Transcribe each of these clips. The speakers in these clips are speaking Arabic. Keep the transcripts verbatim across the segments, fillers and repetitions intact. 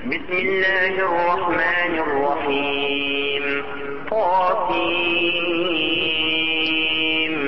بسم الله الرحمن الرحيم. طاسيم.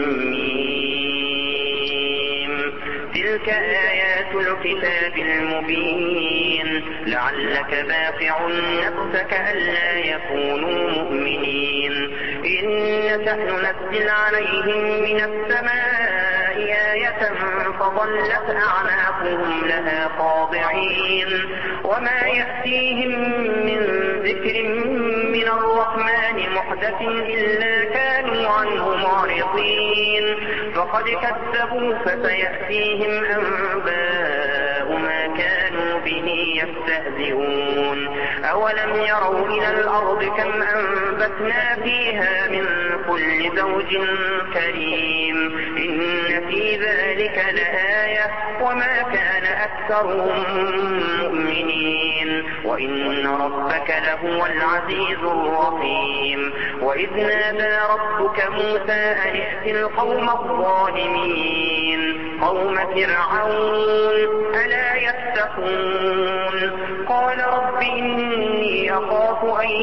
تلك آيات الكتاب المبين. لعلك باقع نفسك ألا يكونوا مؤمنين. إن نشأ ننزل عليهم من السماء آية فظلت أعناقهم لها خاضعين. وما يأتيهم من ذكر من الرحمن محدث إلا كانوا عنه معرضين. فقد كذبوا فسيأتيهم أنباء ما كانوا به يستهزئون. أولم يروا إلى الأرض كم أنبتنا فيها من كل زوج كريم. إن في ذلك لآية وما كان أكثرهم مؤمنين. وإن ربك لهو العزيز الرحيم. وإذ نادى ربك موسى أن ائت القوم الظالمين قوم فرعون ألا يتقون. قال رب إني أخاف أن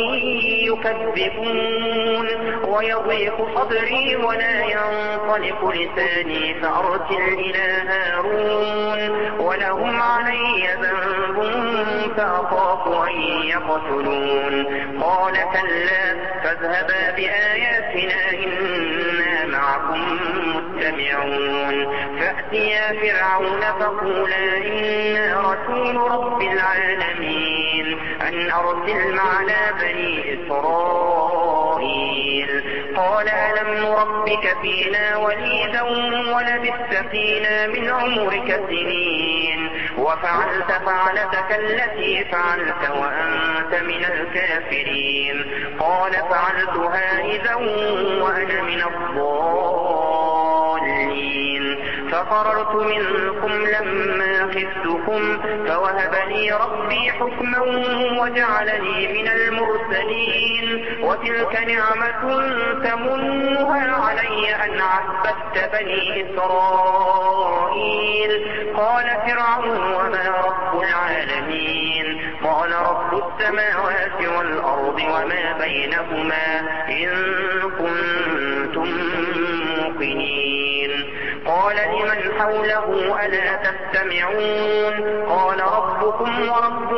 يكذبون ويضيق صدري ولا ينطلق لساني فأرسل إلى هارون ولهم علي ذنب فأخاف أن يقتلون. قال كلا فاذهبا بآياتنا إنا معكم مستمعون. فأتيا فرعون فقولا إنا رسول رب العالمين أن أرسل معنا بني إسرائيل. قال ألم نربك فينا وليدا ولبثت فينا من عمرك سنين وفعلت فعلتك التي فعلت وأنت من الكافرين. قال فعلتها إذا وأنا من الضالين. ففررت منكم لما خفتكم فوهب لي ربي حكما وجعلني من المرسلين. وتلك نعمة تمنها علي أن عبدت بني إسرائيل. قال فرعون وما رب العالمين. قال رب السماوات والأرض وما بينهما إن كنتم موقنين. قال لمن حوله ألا تستمعون. قال ربكم ورب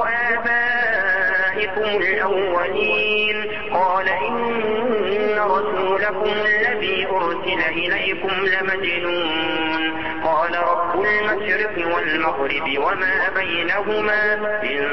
آبائكم الأولين. قال إن رسولكم الذي أرسل إليكم لمجنون. قال رب المشرق والمغرب وما بينهما إن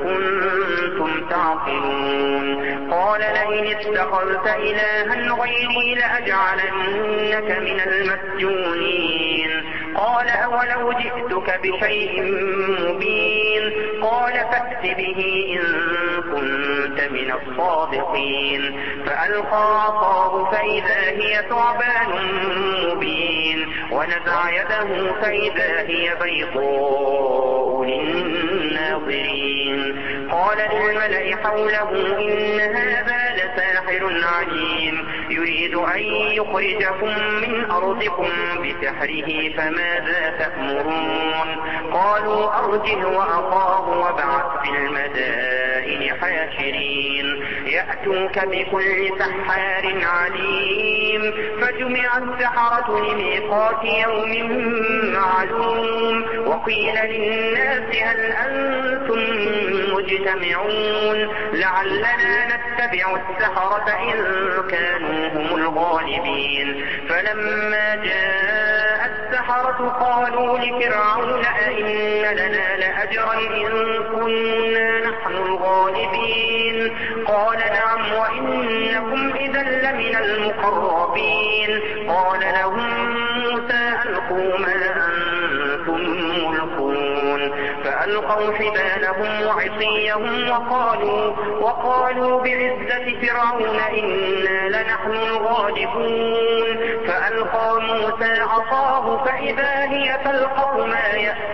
كنتم تعقلون. قال لئن اتخذت إلها غيري لأجعلنك من المسجونين. قال أولو جئتك بشيء مبين. قال فأت به إن كنت من الصادقين. فألقى عصاه فإذا هي ثعبان مبين ونزع يده فإذا هي بيضاء للناظرين. قال للملأ حوله إن هذا لساحر عليم يريد أن يخرجكم من أرضكم بسحره فماذا تأمرون. قالوا أرجه وأخاه وابعث في المدائن حاشرين يأتوك بكل سحار عليم. فجمع السحرة لميقات يوم معلوم. وقيل للناس هل أنتم مجتمعون لعلنا نتبع السحرة إن كانوا هم الغالبين. فلما جاء السحرة قالوا لفرعون أئن لنا لأجرا إن كنا نحن الغالبين. قال نعم وإنكم إذا لمن المقربين. قال لهم موسى ألقوا ما أنتم ملقون. فألقوا حبالهم وعصيهم وقالوا, وقالوا بعزة فرعون إنا لنحن الغالبون. فألقى موسى عصاه فإذا هي تلقف ما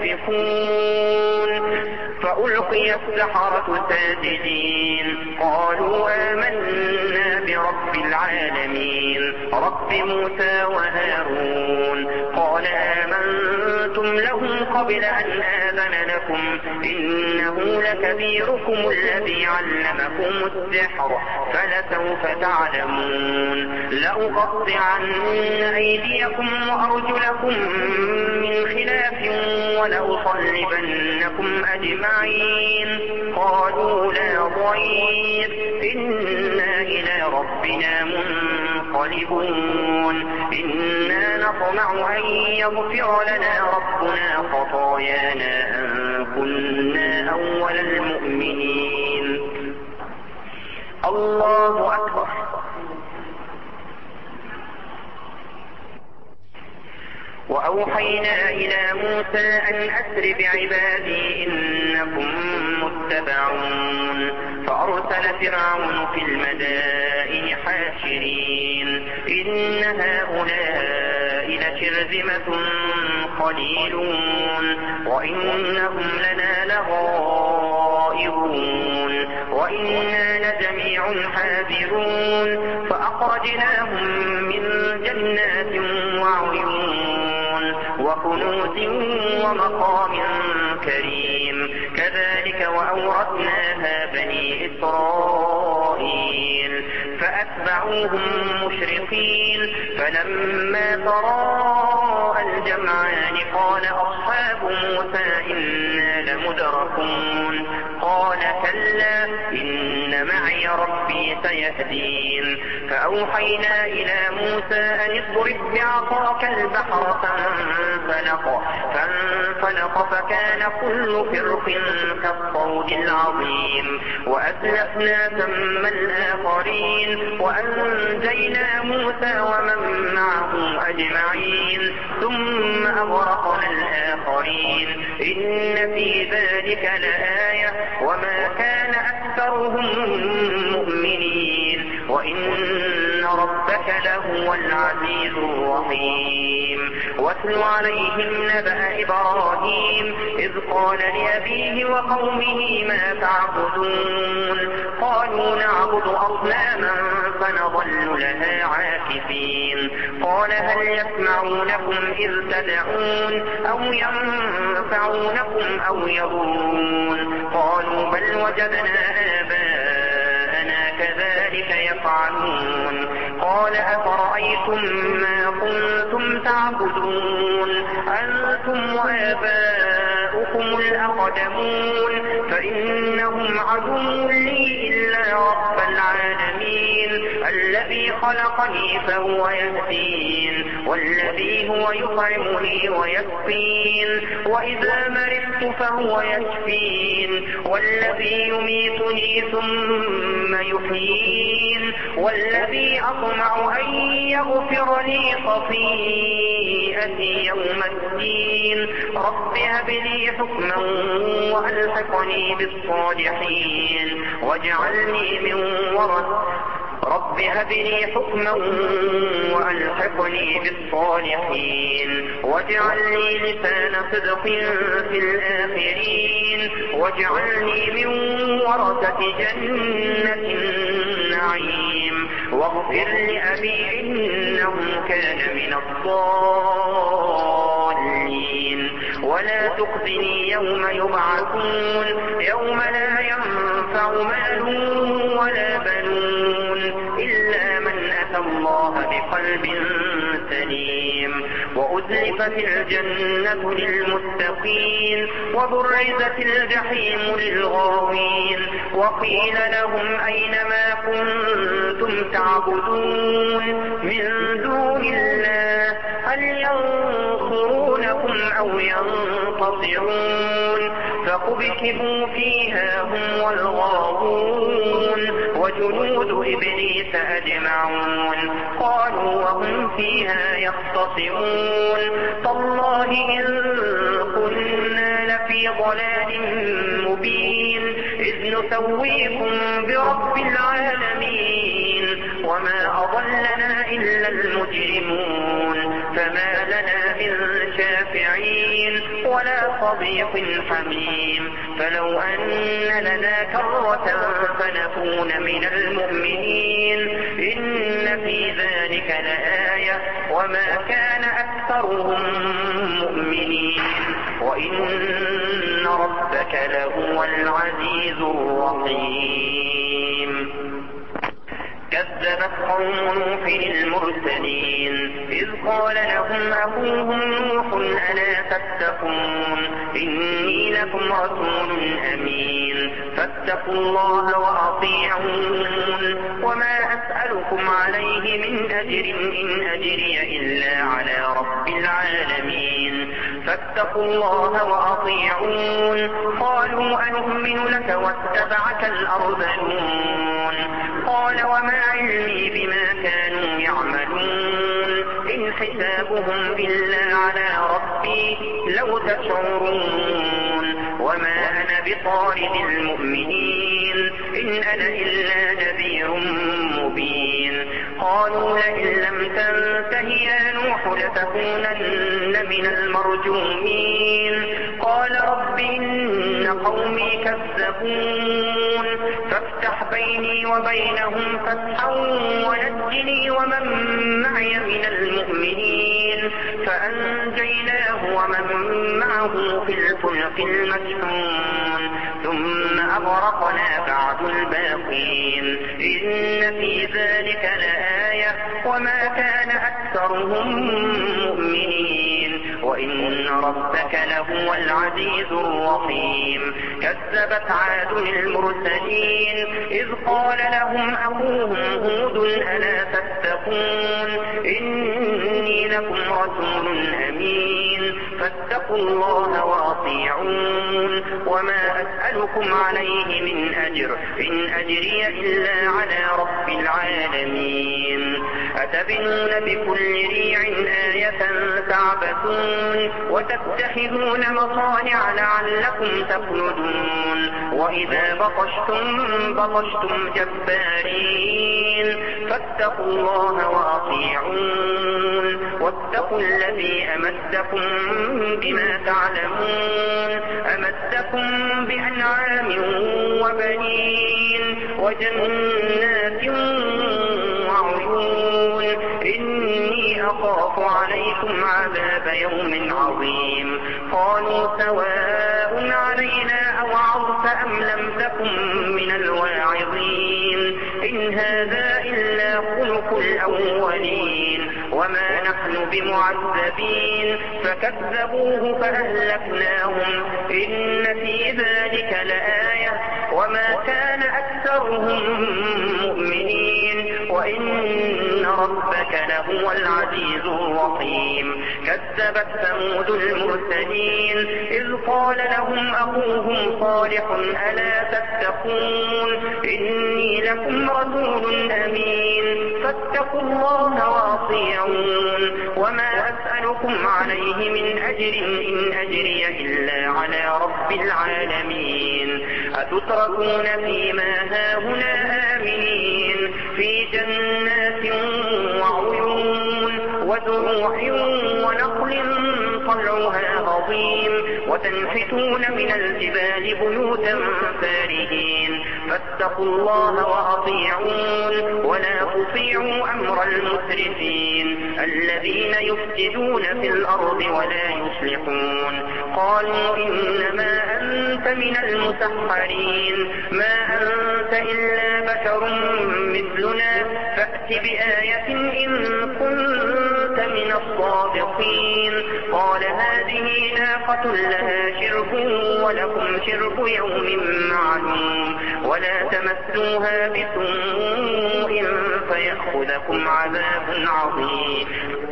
يأفكون. فألقي السحرة ساجدين قالوا آمنا برب العالمين رب موسى وهارون. قال آمنتم له قبل أن آذن لكم إنه إنه لكبيركم الذي علمكم السحر فلسوف تعلمون لأقطعن أيديكم وأرجلكم من خلاف ولأصلبنكم أجمعين قالوا لا ضير إنا إلى ربنا منقلبون إنا نطمع أن يغفر لنا ربنا خطايانا أن كنا أول المؤمنين. الله أكبر. وأوحينا إلى موسى أن أسر بعبادي إنكم متبعون فأرسل فرعون في المدائن حاشرين إن هؤلاء لشرذمة قليلون وإنهم لنا لغائظون وإنا لجميع حاذرون فأخرجناهم من جنات وعيون وكنوز ومقام كريم كذلك وأورثناها بني إسرائيل فأتبعوهم مشرقين فلما تراءى الجمعان قال أصحاب موسى إنا لمدركون قال كلا إن معي ربي سيهدين فأوحينا إلى موسى أن اضرب بعصاك البحر فانفلق فانفلق فكان كل فرق كالطود العظيم وأزلفنا ثم الآخرين وأنجينا موسى ومن معه أجمعين ثم أغرقنا الآخرين إن في ذلك لآية وما كان أكثرهم مؤمنين وإن ربك لهو العزيز الرحيم. واتل عليهم نبأ إبراهيم إذ قال لأبيه وقومه ما تعبدون قالوا نعبد أصناما فنظل لها عاكفين قال هل يسمعونكم إذ تدعون أو ينفعونكم أو يضرون قالوا بل وجدنا آباءنا كذلك يفعلون قال أفرأيتم ما كنتم تعبدون أنتم وآباؤكم الأقدمون فإنهم عدو لي إلا رب العالمين الذي خلقني فهو يهدين والذي هو يطعمني ويسقين وإذا مرضت فهو يشفين والذي يميتني ثم يحيين والذي أطمع أن يغفر لي خطيئتي يوم الدين رب هب لي حكما وألحقني بالصالحين واجعلني من ورثة رب هب لي حكما وألحقني بالصالحين واجعل لي لسان صدق في الآخرين واجعلني من ورثة جنة النعيم واغفر لأبي إنه كان من الضالين ولا تخزني يوم يبعثون يوم لا ينفع مال ولا بنون إلا من أتى الله بقلب سليم وأزلفت الجنة للمتقين وبرزت الجحيم للغاوين وقيل لهم أين ما كنتم تعبدون من دون الله هل ينصرونكم أو ينتصرون فكبكبوا فيها هم والغاوون وجنود إبليس أجمعون قالوا وهم فيها يختصمون تالله إن كنا لفي ضلال مبين إذ نسويكم برب العالمين وما أضلنا إلا المجرمون فما لنا من شافعين ولا صديق حميم فلو أن لنا كرة فنكون من المؤمنين إن في ذلك لآية وما كان أكثرهم مؤمنين وإن ربك لهو العزيز الرحيم. كذبت قوم نوح المرسلين إذ قال لهم أخوهم نوح ألا تتقون إني لكم رسول أمين فاتقوا الله وأطيعون وما أسألكم عليه من أجر إن أجري إلا على رب العالمين فاتقوا الله وأطيعون. قالوا أنؤمن لك واتبعك الأرذلون قال وما علمي بما كانوا يعملون إن حسابهم إلا على ربي لو تشعرون وما أنا بطارد المؤمنين إن أنا إلا نذير مبين. قالوا لئن لم تنته يا نوح لتكونن من المرجومين قال رب إن قومي كذبون فافتح بيني وبينهم فتحا ونجني ومن معي من المؤمنين فأنجيناه ومن معه في الفلك المشحون ثم أغرقنا بعد الباقين إن في ذلك لآية وما كان أكثرهم مؤمنين وإن ربك لهو العزيز الرحيم. كذبت عاد المرسلين إذ قال لهم أخوهم هود ألا تتقون إني لكم رسول أمين فاتقوا الله وأطيعون وما أسألكم عليه من أجر إن أجري إلا على رب العالمين. أتبنون بكل ريع آية تعبثون وتتخذون مصانع لعلكم تخلدون وإذا بطشتم بطشتم جبارين فاتقوا الله وأطيعون واتقوا الذي أمدكم بما تعلمون أمدكم بأنعام وبنين وجنات وعيون إني أخاف عليكم عذاب يوم عظيم. قالوا سواء علينا أوعظت أم لم تكن من الواعظين إن هذا إلا خلق الأولين وما نحن بمعذبين فكذبوه فأهلكناهم إن في ذلك لآية وما كان أكثرهم مؤمنين وإن ربك لهو العزيز الرحيم. كذبت ثمود المرسلين إذ قال لهم أخوهم صالح ألا تتقون إني لكم رسول أمين فاتقوا الله وأطيعون وما أسألكم عليه من أجر إن أجري إلا على رب العالمين. أتتركون فيما هاهنا آمنين في جنات وعيون وزروع ونخل طلعها هضيم وتنحتون من الجبال بيوتا فارهين فاتقوا الله وأطيعون ولا تطيعوا أمر المسرفين الذين يفسدون في الأرض ولا يصلحون. قالوا إنما أنت من المسحرين ما أنت إلا بشر مثلنا فأت بآية إن كنت من الصادقين. قال هذه ناقة لها شرب ولكم شرب يوم معلوم ولا تمسوها بسوء فيأخذكم عذاب عظيم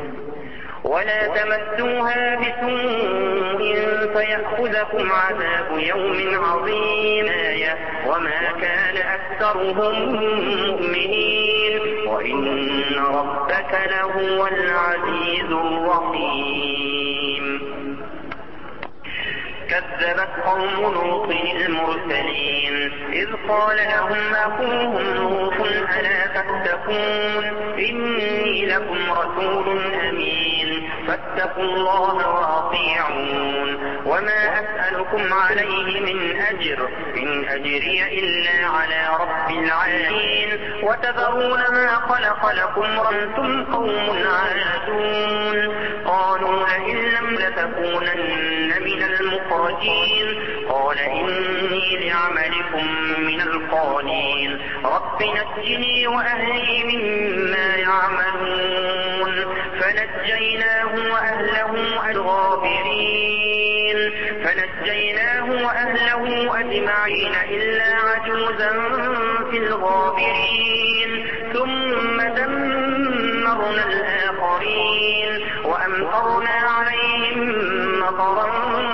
ولا تمسوها بسوء فيأخذكم عذاب يوم عظيم آية وما كان أكثرهم مؤمنين وإن ربك لهو العزيز الرحيم. كذبت قوم لوط المرسلين إذ قال لهم أخوهم لوط ألا تتقون إني لكم رسول أمين فاتقوا الله وأطيعون وما أسألكم عليه من أجر إن أجري إلا على رب العالمين. وتذرون ما خلق لكم وأنتم قوم عادون. قالوا لئن لم لتكونن من الخراجين قال إني لعملكم من القالين رب نجني وأهلي مما يعملون فنجيناه وأهله الغابرين فنجيناه وأهله أجمعين إلا عجوزا في الغابرين ثم دمرنا الآخرين وأمطرنا عليهم مطرا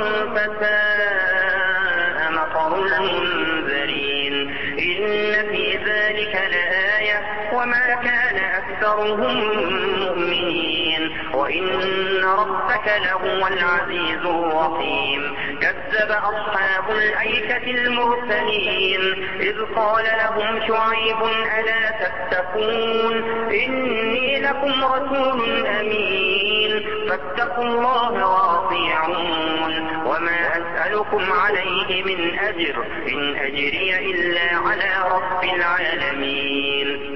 فساء مطر المنذرين إن في ذلك لآية وما كان أكثرهم مؤمنين وإن ربك لهو العزيز الرحيم كذب أصحاب الأيكة المرسلين إذ قال لهم شعيب ألا تتقون إني لكم رسول أمين فاتقوا الله وأطيعون وما أسألكم عليه من أجر إن أجري إلا على رب العالمين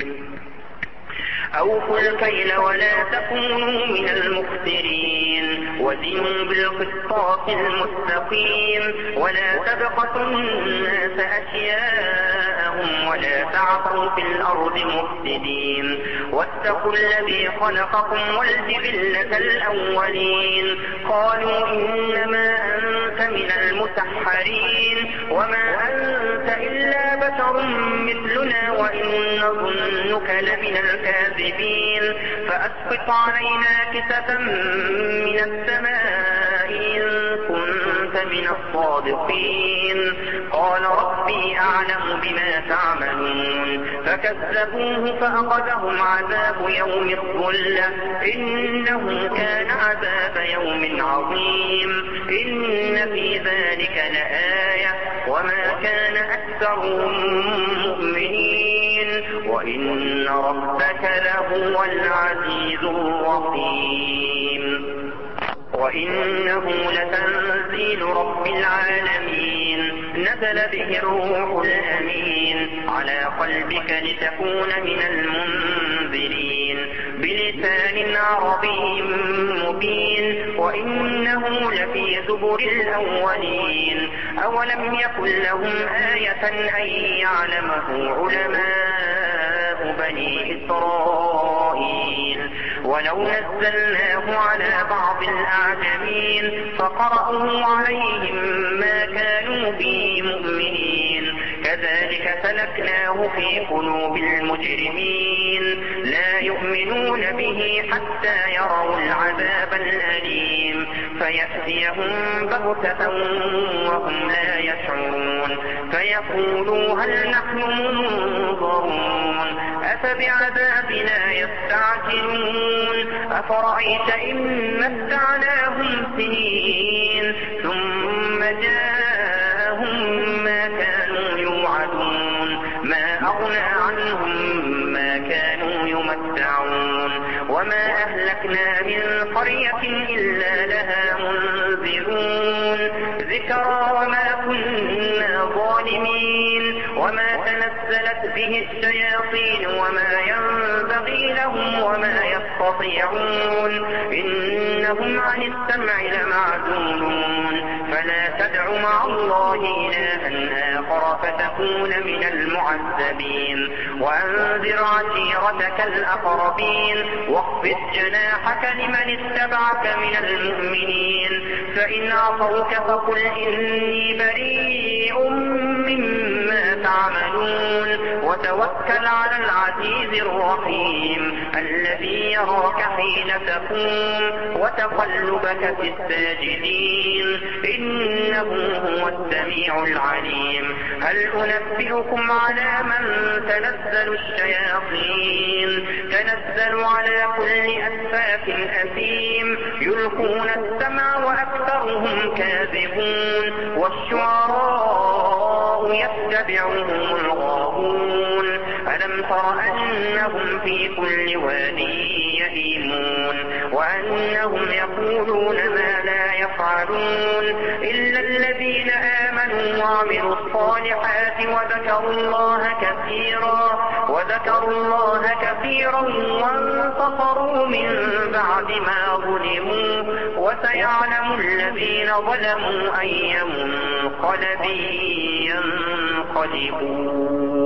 أوفوا الكيل ولا تكونوا من المخسرين وزنوا بالقسطاس المستقيم ولا تبخسوا الناس أشياءهم ولا تعثوا في الأرض مفسدين واتقوا الذي خلقكم والجبلة الأولين قالوا إنما أنت من المسحرين وما أنت إلا بشر مثلنا وإن نظنك لمن الكاذبين فأسقط علينا كسفا من السماء إن كنت من الصادقين قال ربي أعلم بما تعملون فكذبوه فأخذهم عذاب يوم الظلة إنه كان عذاب يوم عظيم إن في ذلك لآية وما كان أكثرهم مؤمنين وإن ربك لهو العزيز الرحيم وإنه لتنزيل رب العالمين نزل به الروح الأمين على قلبك لتكون من المنذرين بلسان عربي مبين وإنه لفي زبر الأولين أولم يكن لهم آية أن يعلمه علماء بني إسرائيل ولو نزلناه على بعض الأعجمين فقرأوه عليهم ما كانوا به مؤمنين كذلك سلكناه في قلوب المجرمين لا يؤمنون به حتى يروا العذاب الأليم فيأتيهم بغتة وهم لا يشعرون فيقولوا هل نحن منظرون أفبعذابنا يستعجلون أفرأيت إن متعناهم سنين ثم جاءهم ما كانوا يوعدون ما أغنى عنهم ما كانوا يمتعون وما أهلكنا من قرية إلا لها منذرون ذكرى وما كنا ظالمين وما تنزلت به الشياطين وما ينبغي لهم وما يستطيعون إنهم عن السمع لمعزولون فلا تدع مع الله إلها آخر فتكون من المعذبين وأنذر عشيرتك الأقربين واخفض جناحك لمن اتبعك من المؤمنين فإن عصوك فقل إني بريء مما تعملون وتوكل على العزيز الرحيم الذي يراك حين تقوم وتقلبك في الساجدين إنه هو السميع العليم هل أنبئكم على من تنزل الشياطين تنزل على كل أفاك أثيم يلقون السمع وأكثرهم كاذبون والشعراء يتبعهم الغاوون ألم تر أنهم في كل واد يهيمون وأنهم يقولون ما لا يفعلون إلا الذين آمنوا وعملوا الصالحات الصالحات وذكروا الله كثيرا وذكروا الله كثيرا وانتصروا من بعد ما ظلموا وسيعلم الذين ظلموا أي منقلب ينقلبون.